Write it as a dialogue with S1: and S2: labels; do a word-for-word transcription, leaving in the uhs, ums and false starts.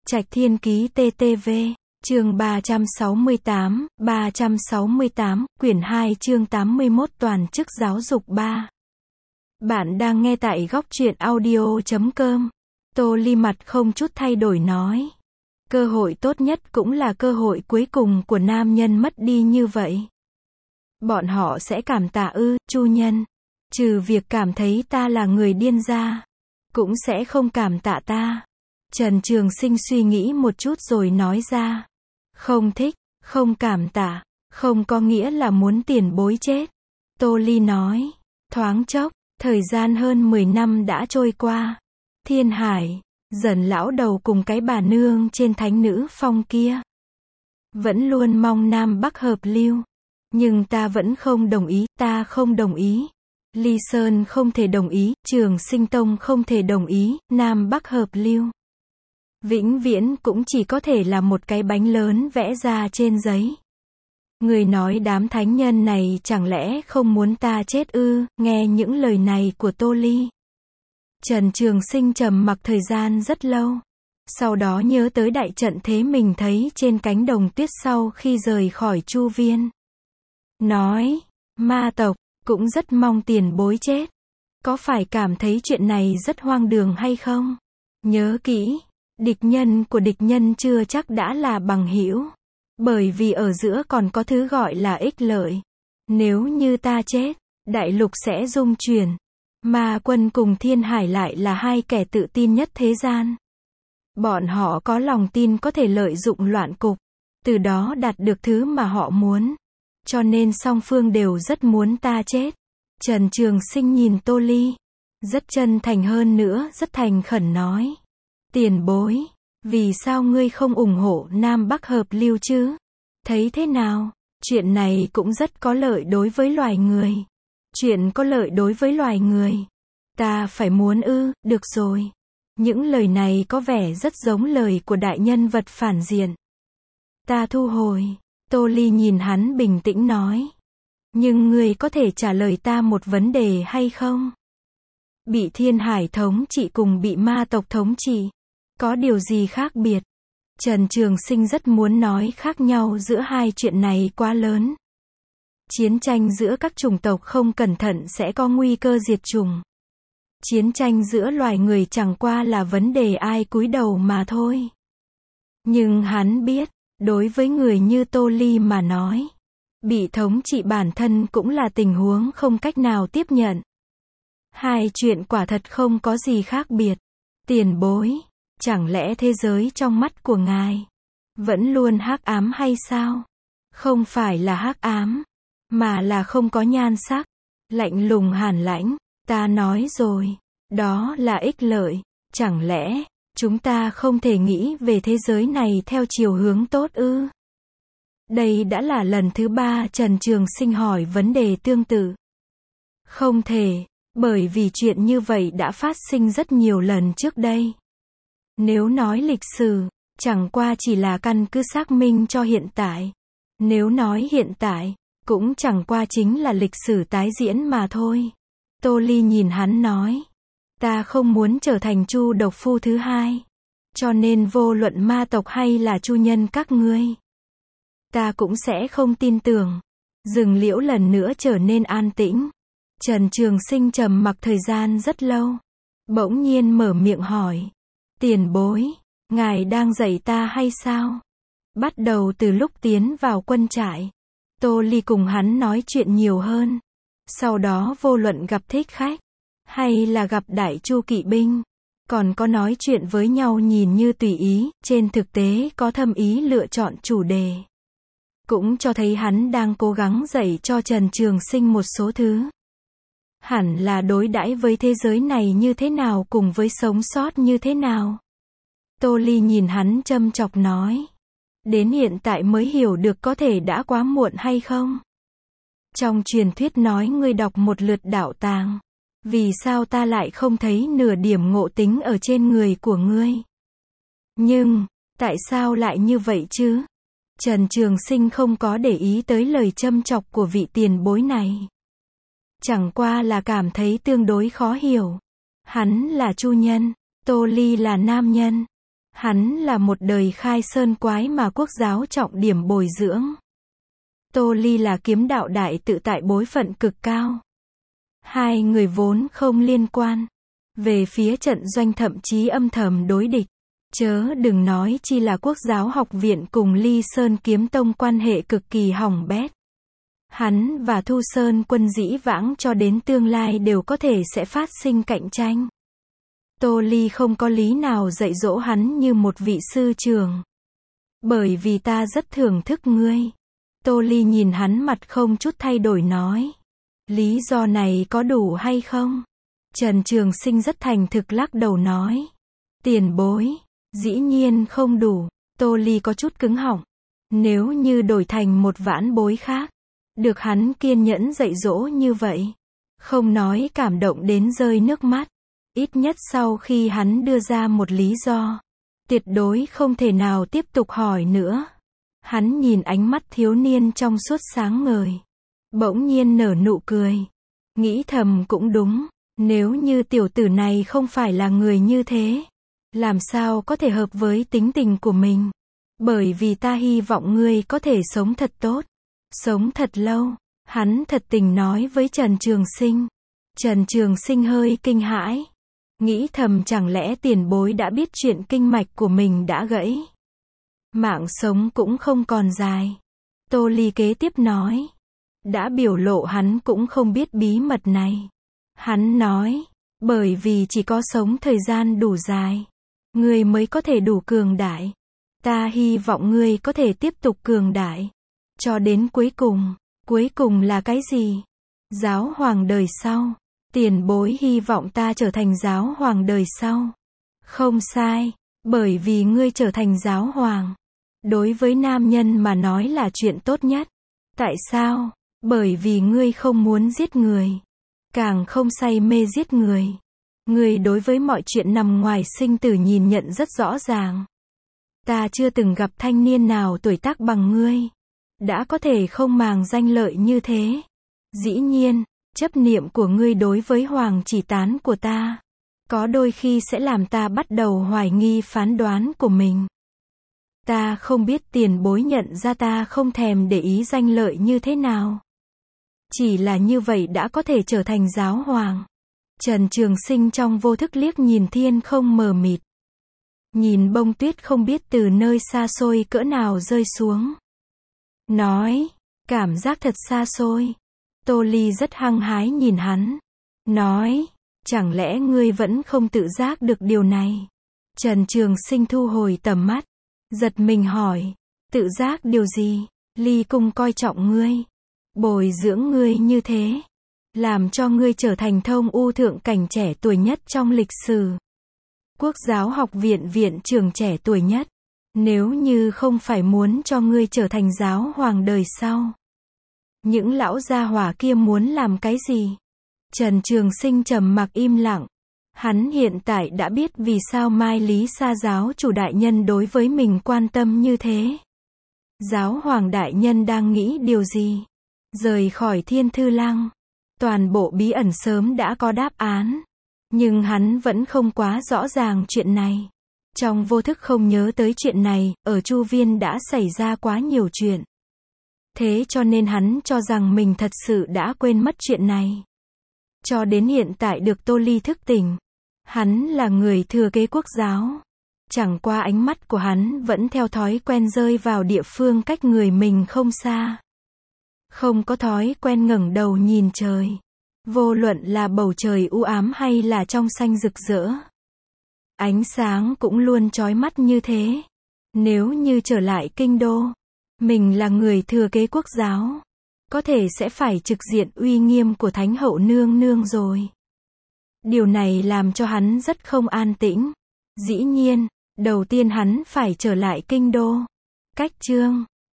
S1: Trạch Thiên Ký tê tê vê, chương ba trăm sáu mươi tám, ba trăm sáu mươi tám, quyển hai chương tám mươi mốt toàn chức giáo dục ba. Bạn đang nghe tại góc truyện audio chấm com. Tô Ly mặt không chút thay đổi nói. Cơ hội tốt nhất cũng là cơ hội cuối cùng của nam nhân mất đi như vậy. Bọn họ sẽ cảm tạ ư, chu nhân. Trừ việc cảm thấy ta là người điên ra, cũng sẽ không cảm tạ ta. Trần Trường Sinh suy nghĩ một chút rồi nói ra. Không thích, không cảm tạ, không có nghĩa là muốn tiền bối chết. Tô Ly nói. Thoáng chốc, thời gian hơn mười năm đã trôi qua. Thiên Hải, Dần lão đầu cùng cái bà nương trên Thánh Nữ Phong kia vẫn luôn mong Nam Bắc hợp lưu. Nhưng ta vẫn không đồng ý, ta không đồng ý. Ly Sơn không thể đồng ý, Trường Sinh Tông không thể đồng ý, Nam Bắc hợp lưu. Vĩnh viễn cũng chỉ có thể là một cái bánh lớn vẽ ra trên giấy. Người nói đám thánh nhân này chẳng lẽ không muốn ta chết ư? Nghe những lời này của Tô Ly, Trần Trường Sinh trầm mặc thời gian rất lâu. Sau đó nhớ tới đại trận thế mình thấy trên cánh đồng tuyết sau khi rời khỏi Chu Viên. Nói, ma tộc cũng rất mong tiền bối chết. Có phải cảm thấy chuyện này rất hoang đường hay không? Nhớ kỹ, địch nhân của địch nhân chưa chắc đã là bằng hữu. Bởi vì ở giữa còn có thứ gọi là ích lợi. Nếu như ta chết, đại lục sẽ rung chuyển. Ma Quân cùng Thiên Hải lại là hai kẻ tự tin nhất thế gian. Bọn họ có lòng tin có thể lợi dụng loạn cục, từ đó đạt được thứ mà họ muốn. Cho nên song phương đều rất muốn ta chết. Trần Trường Sinh nhìn Tô Ly, rất chân thành hơn nữa, rất thành khẩn nói. Tiền bối, vì sao ngươi không ủng hộ Nam Bắc hợp lưu chứ? Thấy thế nào? Chuyện này cũng rất có lợi đối với loài người. Chuyện có lợi đối với loài người. Ta phải muốn ư, được rồi. Những lời này có vẻ rất giống lời của đại nhân vật phản diện. Ta thu hồi. Tô Ly nhìn hắn bình tĩnh nói. Nhưng ngươi có thể trả lời ta một vấn đề hay không? Bị Thiên Hải thống trị cùng bị ma tộc thống trị, có điều gì khác biệt? Trần Trường Sinh rất muốn nói khác nhau giữa hai chuyện này quá lớn. Chiến tranh giữa các chủng tộc không cẩn thận sẽ có nguy cơ diệt chủng. Chiến tranh giữa loài người chẳng qua là vấn đề ai cúi đầu mà thôi. Nhưng hắn biết, đối với người như Tô Ly mà nói, bị thống trị bản thân cũng là tình huống không cách nào tiếp nhận. Hai chuyện quả thật không có gì khác biệt. Tiền bối, chẳng lẽ thế giới trong mắt của ngài vẫn luôn hắc ám hay sao? Không phải là hắc ám, mà là không có nhan sắc, lạnh lùng hàn lãnh. Ta nói rồi, đó là ích lợi. Chẳng lẽ chúng ta không thể nghĩ về thế giới này theo chiều hướng tốt ư? Đây đã là lần thứ ba Trần Trường Sinh hỏi vấn đề tương tự. Không thể, bởi vì chuyện như vậy đã phát sinh rất nhiều lần trước đây. Nếu nói lịch sử, chẳng qua chỉ là căn cứ xác minh cho hiện tại. Nếu nói hiện tại, cũng chẳng qua chính là lịch sử tái diễn mà thôi. Tô Ly nhìn hắn nói. Ta không muốn trở thành Chu độc phu thứ hai. Cho nên vô luận ma tộc hay là chu nhân các ngươi, ta cũng sẽ không tin tưởng. Rừng liễu lần nữa trở nên an tĩnh. Trần Trường Sinh trầm mặc thời gian rất lâu. Bỗng nhiên mở miệng hỏi. Tiền bối, ngài đang dạy ta hay sao? Bắt đầu từ lúc tiến vào quân trại, Tô Ly cùng hắn nói chuyện nhiều hơn. Sau đó vô luận gặp thích khách, hay là gặp đại chu kỵ binh, còn có nói chuyện với nhau nhìn như tùy ý, trên thực tế có thâm ý lựa chọn chủ đề. Cũng cho thấy hắn đang cố gắng dạy cho Trần Trường Sinh một số thứ. Hẳn là đối đãi với thế giới này như thế nào cùng với sống sót như thế nào. Tô Ly nhìn hắn châm chọc nói. Đến hiện tại mới hiểu được có thể đã quá muộn hay không? Trong truyền thuyết nói ngươi đọc một lượt đạo tàng. Vì sao ta lại không thấy nửa điểm ngộ tính ở trên người của ngươi? Nhưng, tại sao lại như vậy chứ? Trần Trường Sinh không có để ý tới lời châm chọc của vị tiền bối này. Chẳng qua là cảm thấy tương đối khó hiểu. Hắn là chu nhân, Tô Ly là nam nhân. Hắn là một đời khai sơn quái mà quốc giáo trọng điểm bồi dưỡng. Tô Ly là kiếm đạo đại tự tại bối phận cực cao. Hai người vốn không liên quan. Về phía trận doanh thậm chí âm thầm đối địch. Chớ đừng nói chi là quốc giáo học viện cùng Ly Sơn kiếm tông quan hệ cực kỳ hỏng bét. Hắn và Thu Sơn quân dĩ vãng cho đến tương lai đều có thể sẽ phát sinh cạnh tranh. Tô Ly không có lý nào dạy dỗ hắn như một vị sư trưởng. Bởi vì ta rất thưởng thức ngươi. Tô Ly nhìn hắn mặt không chút thay đổi nói. Lý do này có đủ hay không? Trần Trường Sinh rất thành thực lắc đầu nói. Tiền bối. Dĩ nhiên không đủ. Tô Ly có chút cứng họng. Nếu như đổi thành một vãn bối khác. Được hắn kiên nhẫn dạy dỗ như vậy. Không nói cảm động đến rơi nước mắt. Ít nhất sau khi hắn đưa ra một lý do. Tuyệt đối không thể nào tiếp tục hỏi nữa. Hắn nhìn ánh mắt thiếu niên trong suốt sáng ngời. Bỗng nhiên nở nụ cười. Nghĩ thầm cũng đúng. Nếu như tiểu tử này không phải là người như thế. Làm sao có thể hợp với tính tình của mình. Bởi vì ta hy vọng ngươi có thể sống thật tốt. Sống thật lâu. Hắn thật tình nói với Trần Trường Sinh. Trần Trường Sinh hơi kinh hãi. Nghĩ thầm chẳng lẽ tiền bối đã biết chuyện kinh mạch của mình đã gãy. Mạng sống cũng không còn dài. Tô Ly kế tiếp nói. Đã biểu lộ hắn cũng không biết bí mật này. Hắn nói. Bởi vì chỉ có sống thời gian đủ dài. Ngươi mới có thể đủ cường đại. Ta hy vọng ngươi có thể tiếp tục cường đại. Cho đến cuối cùng. Cuối cùng là cái gì? Giáo hoàng đời sau. Tiền bối hy vọng ta trở thành giáo hoàng đời sau. Không sai. Bởi vì ngươi trở thành giáo hoàng. Đối với nam nhân mà nói là chuyện tốt nhất. Tại sao? Bởi vì ngươi không muốn giết người. Càng không say mê giết người. Ngươi đối với mọi chuyện nằm ngoài sinh tử nhìn nhận rất rõ ràng. Ta chưa từng gặp thanh niên nào tuổi tác bằng ngươi. Đã có thể không màng danh lợi như thế. Dĩ nhiên, chấp niệm của ngươi đối với hoàng chỉ tán của ta. Có đôi khi sẽ làm ta bắt đầu hoài nghi phán đoán của mình. Ta không biết tiền bối nhận ra ta không thèm để ý danh lợi như thế nào. Chỉ là như vậy đã có thể trở thành giáo hoàng. Trần Trường Sinh trong vô thức liếc nhìn thiên không mờ mịt. Nhìn bông tuyết không biết từ nơi xa xôi cỡ nào rơi xuống. Nói, cảm giác thật xa xôi. Tô Ly rất hăng hái nhìn hắn. Nói, chẳng lẽ ngươi vẫn không tự giác được điều này? Trần Trường Sinh thu hồi tầm mắt. Giật mình hỏi, tự giác điều gì? Ly Cung coi trọng ngươi. Bồi dưỡng ngươi như thế. Làm cho ngươi trở thành thông u thượng cảnh trẻ tuổi nhất trong lịch sử. Quốc giáo học viện viện trưởng trẻ tuổi nhất. Nếu như không phải muốn cho ngươi trở thành giáo hoàng đời sau. Những lão gia hỏa kia muốn làm cái gì? Trần Trường Sinh trầm mặc im lặng. Hắn hiện tại đã biết vì sao Mai Lý Sa giáo chủ đại nhân đối với mình quan tâm như thế. Giáo hoàng đại nhân đang nghĩ điều gì? Rời khỏi Thiên Thư Lăng. Toàn bộ bí ẩn sớm đã có đáp án. Nhưng hắn vẫn không quá rõ ràng chuyện này. Trong vô thức không nhớ tới chuyện này, ở Chu Viên đã xảy ra quá nhiều chuyện. Thế cho nên hắn cho rằng mình thật sự đã quên mất chuyện này. Cho đến hiện tại được Tô Ly thức tỉnh. Hắn là người thừa kế quốc giáo. Chẳng qua ánh mắt của hắn vẫn theo thói quen rơi vào địa phương cách người mình không xa. Không có thói quen ngẩng đầu nhìn trời. Vô luận là bầu trời u ám hay là trong xanh rực rỡ. Ánh sáng cũng luôn chói mắt như thế. Nếu như trở lại kinh đô. Mình là người thừa kế quốc giáo. Có thể sẽ phải trực diện uy nghiêm của Thánh hậu nương nương rồi. Điều này làm cho hắn rất không an tĩnh. Dĩ nhiên, đầu tiên hắn phải trở lại kinh đô. Cách chương